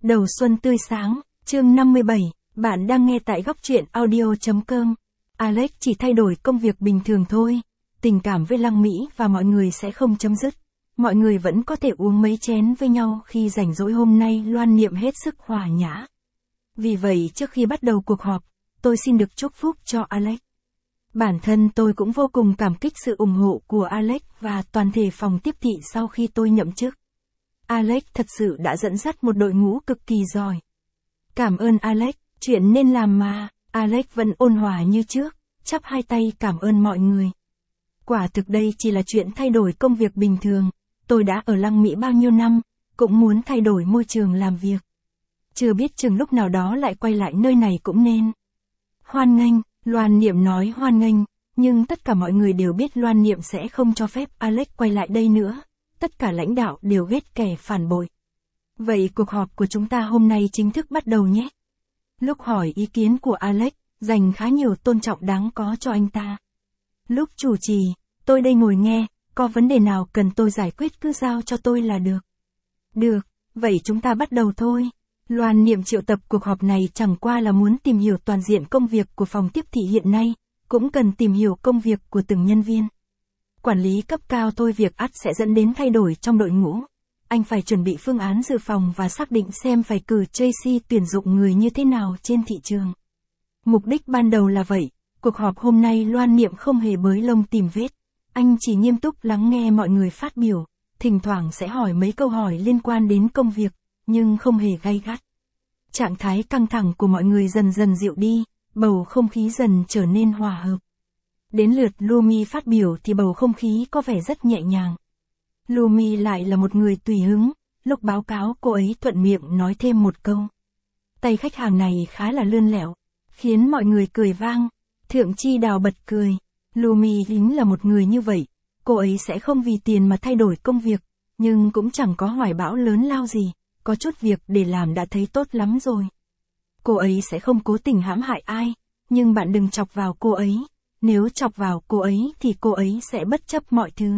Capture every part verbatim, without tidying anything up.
Đầu xuân tươi sáng, chương năm mươi bảy, bạn đang nghe tại góc truyện audio chấm com. Alex chỉ thay đổi công việc bình thường thôi, tình cảm với Lăng Mỹ và mọi người sẽ không chấm dứt. Mọi người vẫn có thể uống mấy chén với nhau khi rảnh rỗi. Hôm nay Loan Niệm hết sức hòa nhã. Vì vậy trước khi bắt đầu cuộc họp, tôi xin được chúc phúc cho Alex. Bản thân tôi cũng vô cùng cảm kích sự ủng hộ của Alex và toàn thể phòng tiếp thị sau khi tôi nhậm chức. Alex thật sự đã dẫn dắt một đội ngũ cực kỳ giỏi. Cảm ơn Alex, chuyện nên làm mà. Alex vẫn ôn hòa như trước, chắp hai tay cảm ơn mọi người. Quả thực đây chỉ là chuyện thay đổi công việc bình thường. Tôi đã ở Lăng Mỹ bao nhiêu năm, cũng muốn thay đổi môi trường làm việc. Chưa biết chừng lúc nào đó lại quay lại nơi này cũng nên. Hoan nghênh, Loan Niệm nói hoan nghênh, nhưng tất cả mọi người đều biết Loan Niệm sẽ không cho phép Alex quay lại đây nữa. Tất cả lãnh đạo đều ghét kẻ phản bội. Vậy cuộc họp của chúng ta hôm nay chính thức bắt đầu nhé. Lúc hỏi ý kiến của Alex, dành khá nhiều tôn trọng đáng có cho anh ta. Lúc chủ trì, tôi đây ngồi nghe, có vấn đề nào cần tôi giải quyết cứ giao cho tôi là được. Được, vậy chúng ta bắt đầu thôi. Loan Niệm triệu tập cuộc họp này chẳng qua là muốn tìm hiểu toàn diện công việc của phòng tiếp thị hiện nay, cũng cần tìm hiểu công việc của từng nhân viên. Quản lý cấp cao thôi việc ắt sẽ dẫn đến thay đổi trong đội ngũ. Anh phải chuẩn bị phương án dự phòng và xác định xem phải cử Tracy tuyển dụng người như thế nào trên thị trường. Mục đích ban đầu là vậy, cuộc họp hôm nay Loan Niệm không hề bới lông tìm vết. Anh chỉ nghiêm túc lắng nghe mọi người phát biểu, thỉnh thoảng sẽ hỏi mấy câu hỏi liên quan đến công việc, nhưng không hề gay gắt. Trạng thái căng thẳng của mọi người dần dần dịu đi, bầu không khí dần trở nên hòa hợp. Đến lượt Lumi phát biểu thì bầu không khí có vẻ rất nhẹ nhàng. Lumi lại là một người tùy hứng, lúc báo cáo cô ấy thuận miệng nói thêm một câu. Tay khách hàng này khá là lươn lẹo, khiến mọi người cười vang. Thượng Chi Đào bật cười. Lumi chính là một người như vậy, cô ấy sẽ không vì tiền mà thay đổi công việc, nhưng cũng chẳng có hoài bão lớn lao gì, có chút việc để làm đã thấy tốt lắm rồi. Cô ấy sẽ không cố tình hãm hại ai, nhưng bạn đừng chọc vào cô ấy. Nếu chọc vào cô ấy thì cô ấy sẽ bất chấp mọi thứ.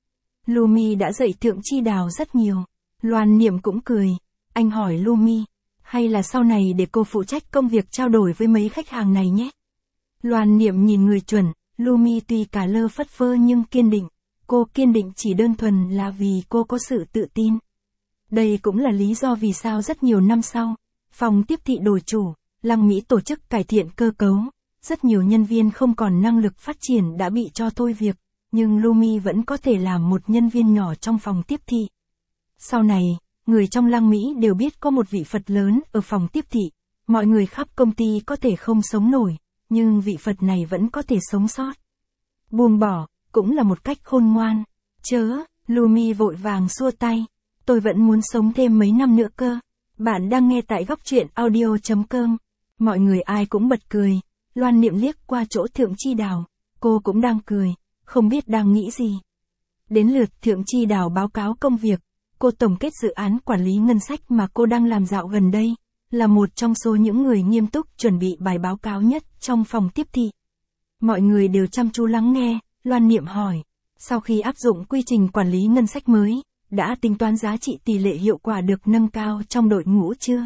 Lumi đã dạy Thượng Chi Đào rất nhiều. Loan Niệm cũng cười. Anh hỏi Lumi, hay là sau này để cô phụ trách công việc trao đổi với mấy khách hàng này nhé. Loan Niệm nhìn người chuẩn, Lumi tuy cả lơ phất phơ nhưng kiên định. Cô kiên định chỉ đơn thuần là vì cô có sự tự tin. Đây cũng là lý do vì sao rất nhiều năm sau, phòng tiếp thị đổi chủ, Lăng Mỹ tổ chức cải thiện cơ cấu. Rất nhiều nhân viên không còn năng lực phát triển đã bị cho thôi việc, nhưng Lumi vẫn có thể làm một nhân viên nhỏ trong phòng tiếp thị. Sau này, người trong Lăng Mỹ đều biết có một vị Phật lớn ở phòng tiếp thị. Mọi người khắp công ty có thể không sống nổi, nhưng vị Phật này vẫn có thể sống sót. Buông bỏ, cũng là một cách khôn ngoan. Chớ, Lumi vội vàng xua tay. Tôi vẫn muốn sống thêm mấy năm nữa cơ. Bạn đang nghe tại góc truyện audio chấm com. Mọi người ai cũng bật cười. Loan Niệm liếc qua chỗ Thượng Chi Đào, cô cũng đang cười, không biết đang nghĩ gì. Đến lượt Thượng Chi Đào báo cáo công việc, cô tổng kết dự án quản lý ngân sách mà cô đang làm dạo gần đây, là một trong số những người nghiêm túc chuẩn bị bài báo cáo nhất trong phòng tiếp thị. Mọi người đều chăm chú lắng nghe, Loan Niệm hỏi, sau khi áp dụng quy trình quản lý ngân sách mới, đã tính toán giá trị tỷ lệ hiệu quả được nâng cao trong đội ngũ chưa?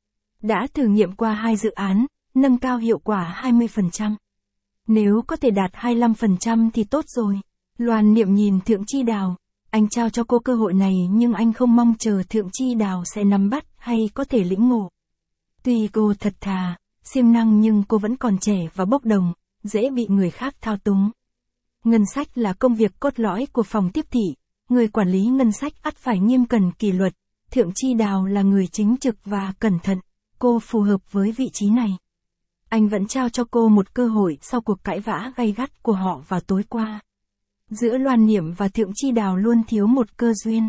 Đã thử nghiệm qua hai dự án, nâng cao hiệu quả hai mươi phần trăm. Nếu có thể đạt hai mươi lăm phần trăm thì tốt rồi. Loan Niệm nhìn Thượng Chi Đào, anh trao cho cô cơ hội này nhưng anh không mong chờ Thượng Chi Đào sẽ nắm bắt hay có thể lĩnh ngộ. Tuy cô thật thà, siêng năng nhưng cô vẫn còn trẻ và bốc đồng, dễ bị người khác thao túng. Ngân sách là công việc cốt lõi của phòng tiếp thị, người quản lý ngân sách ắt phải nghiêm cẩn kỷ luật. Thượng Chi Đào là người chính trực và cẩn thận, cô phù hợp với vị trí này. Anh vẫn trao cho cô một cơ hội sau cuộc cãi vã gay gắt của họ vào tối qua. Giữa Loan Niệm và Thượng Chi Đào luôn thiếu một cơ duyên.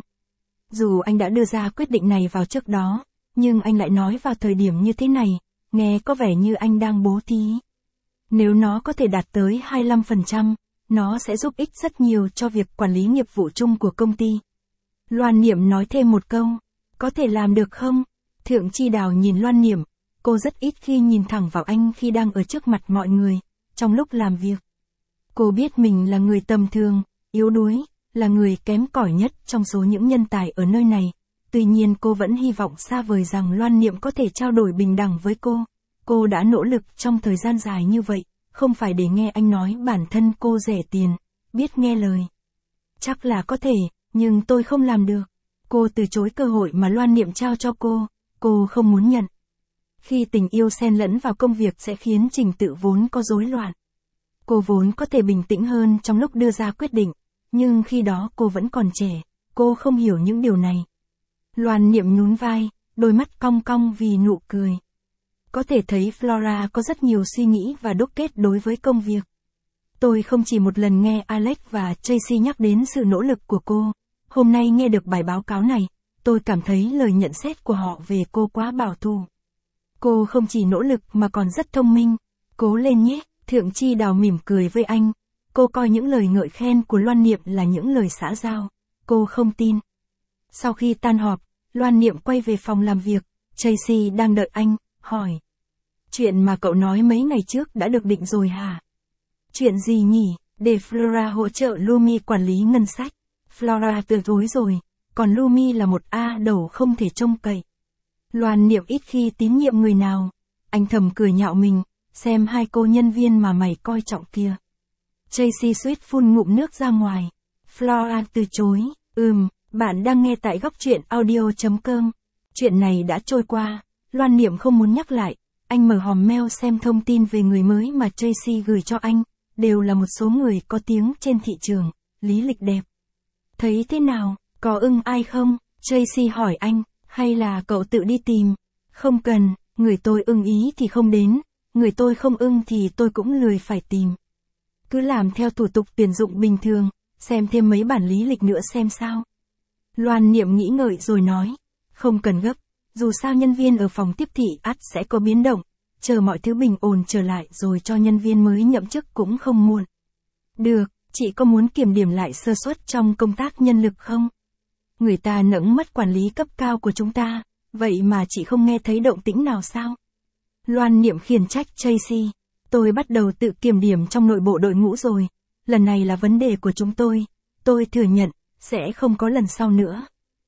Dù anh đã đưa ra quyết định này vào trước đó, nhưng anh lại nói vào thời điểm như thế này, nghe có vẻ như anh đang bố thí. Nếu nó có thể đạt tới hai mươi lăm phần trăm, nó sẽ giúp ích rất nhiều cho việc quản lý nghiệp vụ chung của công ty. Loan Niệm nói thêm một câu, có thể làm được không? Thượng Chi Đào nhìn Loan Niệm. Cô rất ít khi nhìn thẳng vào anh khi đang ở trước mặt mọi người, trong lúc làm việc. Cô biết mình là người tầm thường, yếu đuối, là người kém cỏi nhất trong số những nhân tài ở nơi này. Tuy nhiên cô vẫn hy vọng xa vời rằng Loan Niệm có thể trao đổi bình đẳng với cô. Cô đã nỗ lực trong thời gian dài như vậy, không phải để nghe anh nói bản thân cô rẻ tiền, biết nghe lời. Chắc là có thể, nhưng tôi không làm được. Cô từ chối cơ hội mà Loan Niệm trao cho cô, cô không muốn nhận. Khi tình yêu xen lẫn vào công việc sẽ khiến trình tự vốn có rối loạn. Cô vốn có thể bình tĩnh hơn trong lúc đưa ra quyết định, nhưng khi đó cô vẫn còn trẻ, cô không hiểu những điều này. Loan Niệm nhún vai, đôi mắt cong cong vì nụ cười. Có thể thấy Flora có rất nhiều suy nghĩ và đúc kết đối với công việc. Tôi không chỉ một lần nghe Alex và Tracy nhắc đến sự nỗ lực của cô. Hôm nay nghe được bài báo cáo này, tôi cảm thấy lời nhận xét của họ về cô quá bảo thủ. Cô không chỉ nỗ lực mà còn rất thông minh. Cố lên nhé, Thượng Chi Đào mỉm cười với anh. Cô coi những lời ngợi khen của Loan Niệm là những lời xã giao. Cô không tin. Sau khi tan họp, Loan Niệm quay về phòng làm việc. Tracy đang đợi anh, hỏi. Chuyện mà cậu nói mấy ngày trước đã được định rồi hả? Chuyện gì nhỉ? Để Flora hỗ trợ Lumi quản lý ngân sách. Flora từ chối rồi, còn Lumi là một A đầu không thể trông cậy. Loan Niệm ít khi tín nhiệm người nào. Anh thầm cười nhạo mình, xem hai cô nhân viên mà mày coi trọng kia. Tracy suýt phun ngụm nước ra ngoài. Flora từ chối, ừm, bạn đang nghe tại góc truyện audio.com. Chuyện này đã trôi qua, Loan Niệm không muốn nhắc lại. Anh mở hòm mail xem thông tin về người mới mà Tracy gửi cho anh, đều là một số người có tiếng trên thị trường, lý lịch đẹp. Thấy thế nào, có ưng ai không? Tracy hỏi anh, hay là cậu tự đi tìm? Không cần, người tôi ưng ý thì không đến, người tôi không ưng thì tôi cũng lười phải tìm. Cứ làm theo thủ tục tuyển dụng bình thường, xem thêm mấy bản lý lịch nữa xem sao. Loan Niệm nghĩ ngợi rồi nói, không cần gấp, dù sao nhân viên ở phòng tiếp thị ắt sẽ có biến động, chờ mọi thứ bình ổn trở lại rồi cho nhân viên mới nhậm chức cũng không muộn. Được, chị có muốn kiểm điểm lại sơ suất trong công tác nhân lực không? Người ta nẫng mất quản lý cấp cao của chúng ta, vậy mà chị không nghe thấy động tĩnh nào sao? Loan Niệm khiển trách Tracy, tôi bắt đầu tự kiểm điểm trong nội bộ đội ngũ rồi, lần này là vấn đề của chúng tôi, tôi thừa nhận, sẽ không có lần sau nữa.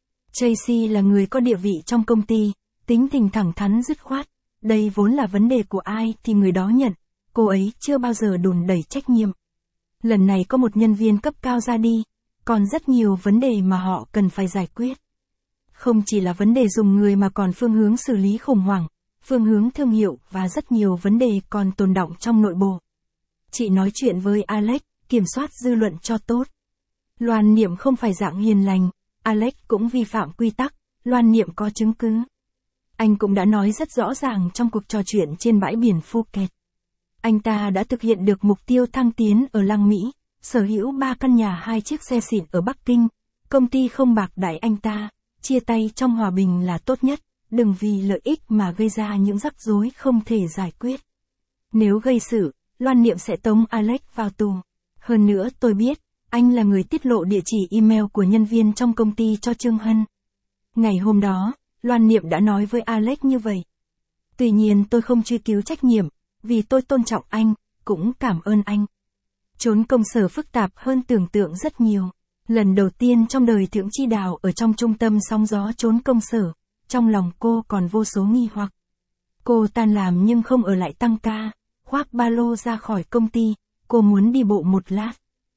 Tracy là người có địa vị trong công ty, tính tình thẳng thắn dứt khoát, đây vốn là vấn đề của ai thì người đó nhận, cô ấy chưa bao giờ đùn đẩy trách nhiệm. Lần này có một nhân viên cấp cao ra đi, còn rất nhiều vấn đề mà họ cần phải giải quyết. Không chỉ là vấn đề dùng người mà còn phương hướng xử lý khủng hoảng, phương hướng thương hiệu và rất nhiều vấn đề còn tồn đọng trong nội bộ. Chị nói chuyện với Alex, kiểm soát dư luận cho tốt. Loan Niệm không phải dạng hiền lành, Alex cũng vi phạm quy tắc, Loan Niệm có chứng cứ. Anh cũng đã nói rất rõ ràng trong cuộc trò chuyện trên bãi biển Phuket. Anh ta đã thực hiện được mục tiêu thăng tiến ở Lăng Mỹ, sở hữu ba căn nhà hai chiếc xe xịn ở Bắc Kinh. Công ty không bạc đãi anh ta, chia tay trong hòa bình là tốt nhất, đừng vì lợi ích mà gây ra những rắc rối không thể giải quyết. Nếu gây sự, Loan Niệm sẽ tống Alex vào tù. Hơn nữa tôi biết, anh là người tiết lộ địa chỉ email của nhân viên trong công ty cho Trương Hân. Ngày hôm đó, Loan Niệm đã nói với Alex như vậy. Tuy nhiên tôi không truy cứu trách nhiệm, vì tôi tôn trọng anh, cũng cảm ơn anh. Trốn công sở phức tạp hơn tưởng tượng rất nhiều. Lần đầu tiên trong đời Thượng Chi Đào ở trong trung tâm sóng gió trốn công sở, trong lòng cô còn vô số nghi hoặc. Cô tan làm nhưng không ở lại tăng ca, khoác ba lô ra khỏi công ty, cô muốn đi bộ một lát.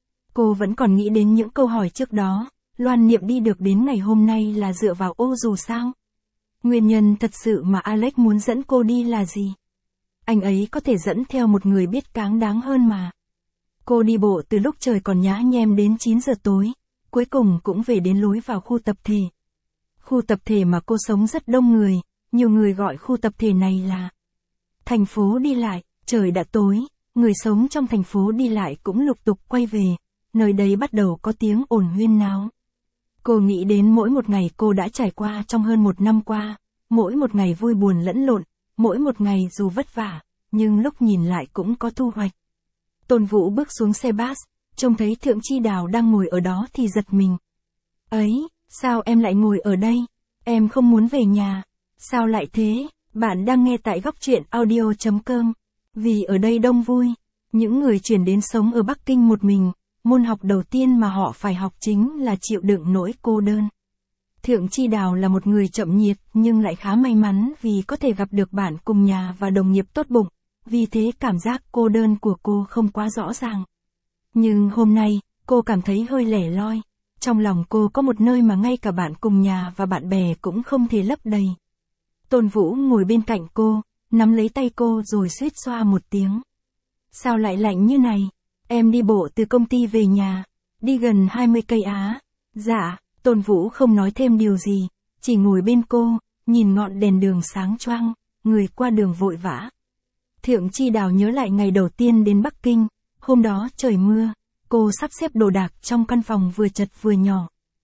Cô vẫn còn nghĩ đến những câu hỏi trước đó, Loan Niệm đi được đến ngày hôm nay là dựa vào ô dù sao? Nguyên nhân thật sự mà Alex muốn dẫn cô đi là gì? Anh ấy có thể dẫn theo một người biết cáng đáng hơn mà. Cô đi bộ từ lúc trời còn nhá nhem đến chín giờ tối, cuối cùng cũng về đến lối vào khu tập thể. Khu tập thể mà cô sống rất đông người, nhiều người gọi khu tập thể này là thành phố đi lại. Trời đã tối, người sống trong thành phố đi lại cũng lục tục quay về, nơi đây bắt đầu có tiếng ồn huyên náo. Cô nghĩ đến mỗi một ngày cô đã trải qua trong hơn một năm qua, mỗi một ngày vui buồn lẫn lộn, mỗi một ngày dù vất vả, nhưng lúc nhìn lại cũng có thu hoạch. Tôn Vũ bước xuống xe bus, trông thấy Thượng Chi Đào đang ngồi ở đó thì giật mình. Ấy, sao em lại ngồi ở đây? Em không muốn về nhà. Sao lại thế? Bạn đang nghe tại góc truyện audio.com. Vì ở đây đông vui. Những người chuyển đến sống ở Bắc Kinh một mình, môn học đầu tiên mà họ phải học chính là chịu đựng nỗi cô đơn. Thượng Chi Đào là một người chậm nhiệt nhưng lại khá may mắn vì có thể gặp được bạn cùng nhà và đồng nghiệp tốt bụng, vì thế cảm giác cô đơn của cô không quá rõ ràng. Nhưng hôm nay, cô cảm thấy hơi lẻ loi. Trong lòng cô có một nơi mà ngay cả bạn cùng nhà và bạn bè cũng không thể lấp đầy. Tôn Vũ ngồi bên cạnh cô, nắm lấy tay cô rồi suýt xoa một tiếng. Sao lại lạnh như này? Em đi bộ từ công ty về nhà. Đi gần hai mươi cây á. Dạ, Tôn Vũ không nói thêm điều gì, chỉ ngồi bên cô, nhìn ngọn đèn đường sáng choang, người qua đường vội vã. Thượng Chi Đào nhớ lại ngày đầu tiên đến Bắc Kinh, hôm đó trời mưa, cô sắp xếp đồ đạc trong căn phòng vừa chật vừa nhỏ.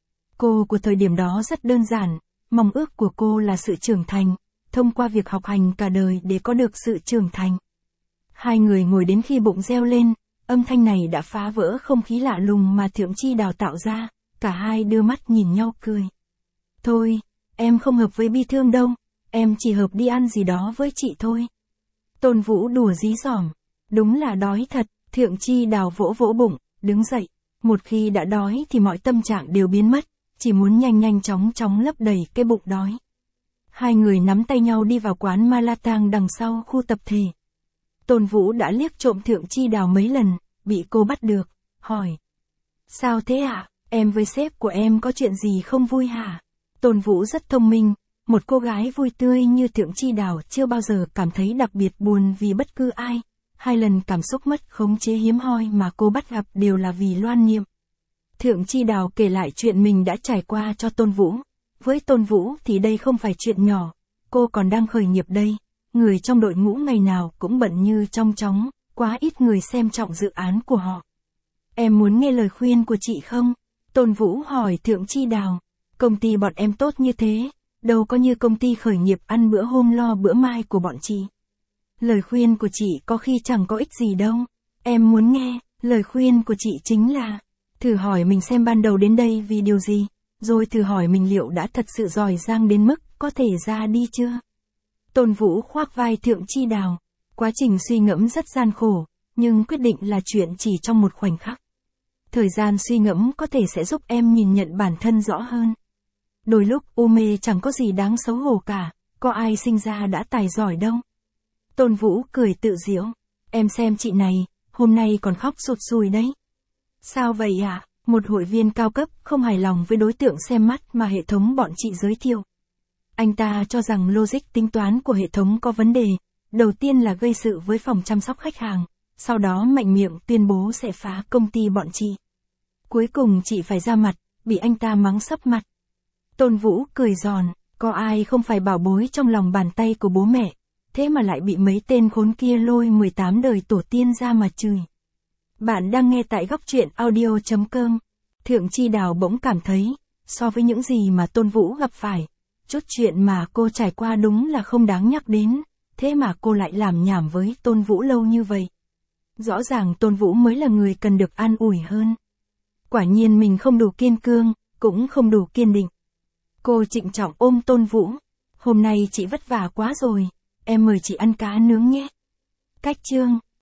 Cô của thời điểm đó rất đơn giản, mong ước của cô là sự trưởng thành, thông qua việc học hành cả đời để có được sự trưởng thành. Hai người ngồi đến khi bụng reo lên, âm thanh này đã phá vỡ không khí lạ lùng mà Thượng Chi Đào tạo ra, cả hai đưa mắt nhìn nhau cười. Thôi, em không hợp với Bi Thương đâu, em chỉ hợp đi ăn gì đó với chị thôi. Tôn Vũ đùa dí dỏm, đúng là đói thật. Thượng Chi Đào vỗ vỗ bụng, đứng dậy. Một khi đã đói thì mọi tâm trạng đều biến mất, chỉ muốn nhanh nhanh chóng chóng lấp đầy cái bụng đói. Hai người nắm tay nhau đi vào quán Malatang đằng sau khu tập thể. Tôn Vũ đã liếc trộm Thượng Chi Đào mấy lần, bị cô bắt được, hỏi. Sao thế ạ? Em với sếp của em có chuyện gì không vui hả? Tôn Vũ rất thông minh, một cô gái vui tươi như Thượng Chi Đào chưa bao giờ cảm thấy đặc biệt buồn vì bất cứ ai. Hai lần cảm xúc mất khống chế hiếm hoi mà cô bắt gặp đều là vì Loan Niệm. Thượng Chi Đào kể lại chuyện mình đã trải qua cho Tôn Vũ. Với Tôn Vũ thì đây không phải chuyện nhỏ, cô còn đang khởi nghiệp đây. Người trong đội ngũ ngày nào cũng bận như trong chóng, quá ít người xem trọng dự án của họ. Em muốn nghe lời khuyên của chị không? Tôn Vũ hỏi Thượng Chi Đào. Công ty bọn em tốt như thế, đâu có như công ty khởi nghiệp ăn bữa hôm lo bữa mai của bọn chị. Lời khuyên của chị có khi chẳng có ích gì đâu. Em muốn nghe, lời khuyên của chị chính là, thử hỏi mình xem ban đầu đến đây vì điều gì, rồi thử hỏi mình liệu đã thật sự giỏi giang đến mức có thể ra đi chưa? Tôn Vũ khoác vai Thượng Chi Đào. Quá trình suy ngẫm rất gian khổ, nhưng quyết định là chuyện chỉ trong một khoảnh khắc. Thời gian suy ngẫm có thể sẽ giúp em nhìn nhận bản thân rõ hơn. Đôi lúc u mê chẳng có gì đáng xấu hổ cả, có ai sinh ra đã tài giỏi đâu. Tôn Vũ cười tự giễu. Em xem chị này, hôm nay còn khóc sụt sùi đấy. Sao vậy ạ? À? Một hội viên cao cấp không hài lòng với đối tượng xem mắt mà hệ thống bọn chị giới thiệu. Anh ta cho rằng logic tính toán của hệ thống có vấn đề. Đầu tiên là gây sự với phòng chăm sóc khách hàng, sau đó mạnh miệng tuyên bố sẽ phá công ty bọn chị. Cuối cùng chị phải ra mặt, bị anh ta mắng sấp mặt. Tôn Vũ cười giòn, có ai không phải bảo bối trong lòng bàn tay của bố mẹ, thế mà lại bị mấy tên khốn kia lôi mười tám đời tổ tiên ra mà chửi. Bạn đang nghe tại góc truyện audio chấm com. Thượng Chi Đào bỗng cảm thấy, so với những gì mà Tôn Vũ gặp phải, chút chuyện mà cô trải qua đúng là không đáng nhắc đến, thế mà cô lại làm nhảm với Tôn Vũ lâu như vậy. Rõ ràng Tôn Vũ mới là người cần được an ủi hơn. Quả nhiên mình không đủ kiên cương, cũng không đủ kiên định. Cô trịnh trọng ôm Tôn Vũ. Hôm nay chị vất vả quá rồi, em mời chị ăn cá nướng nhé. Cách chương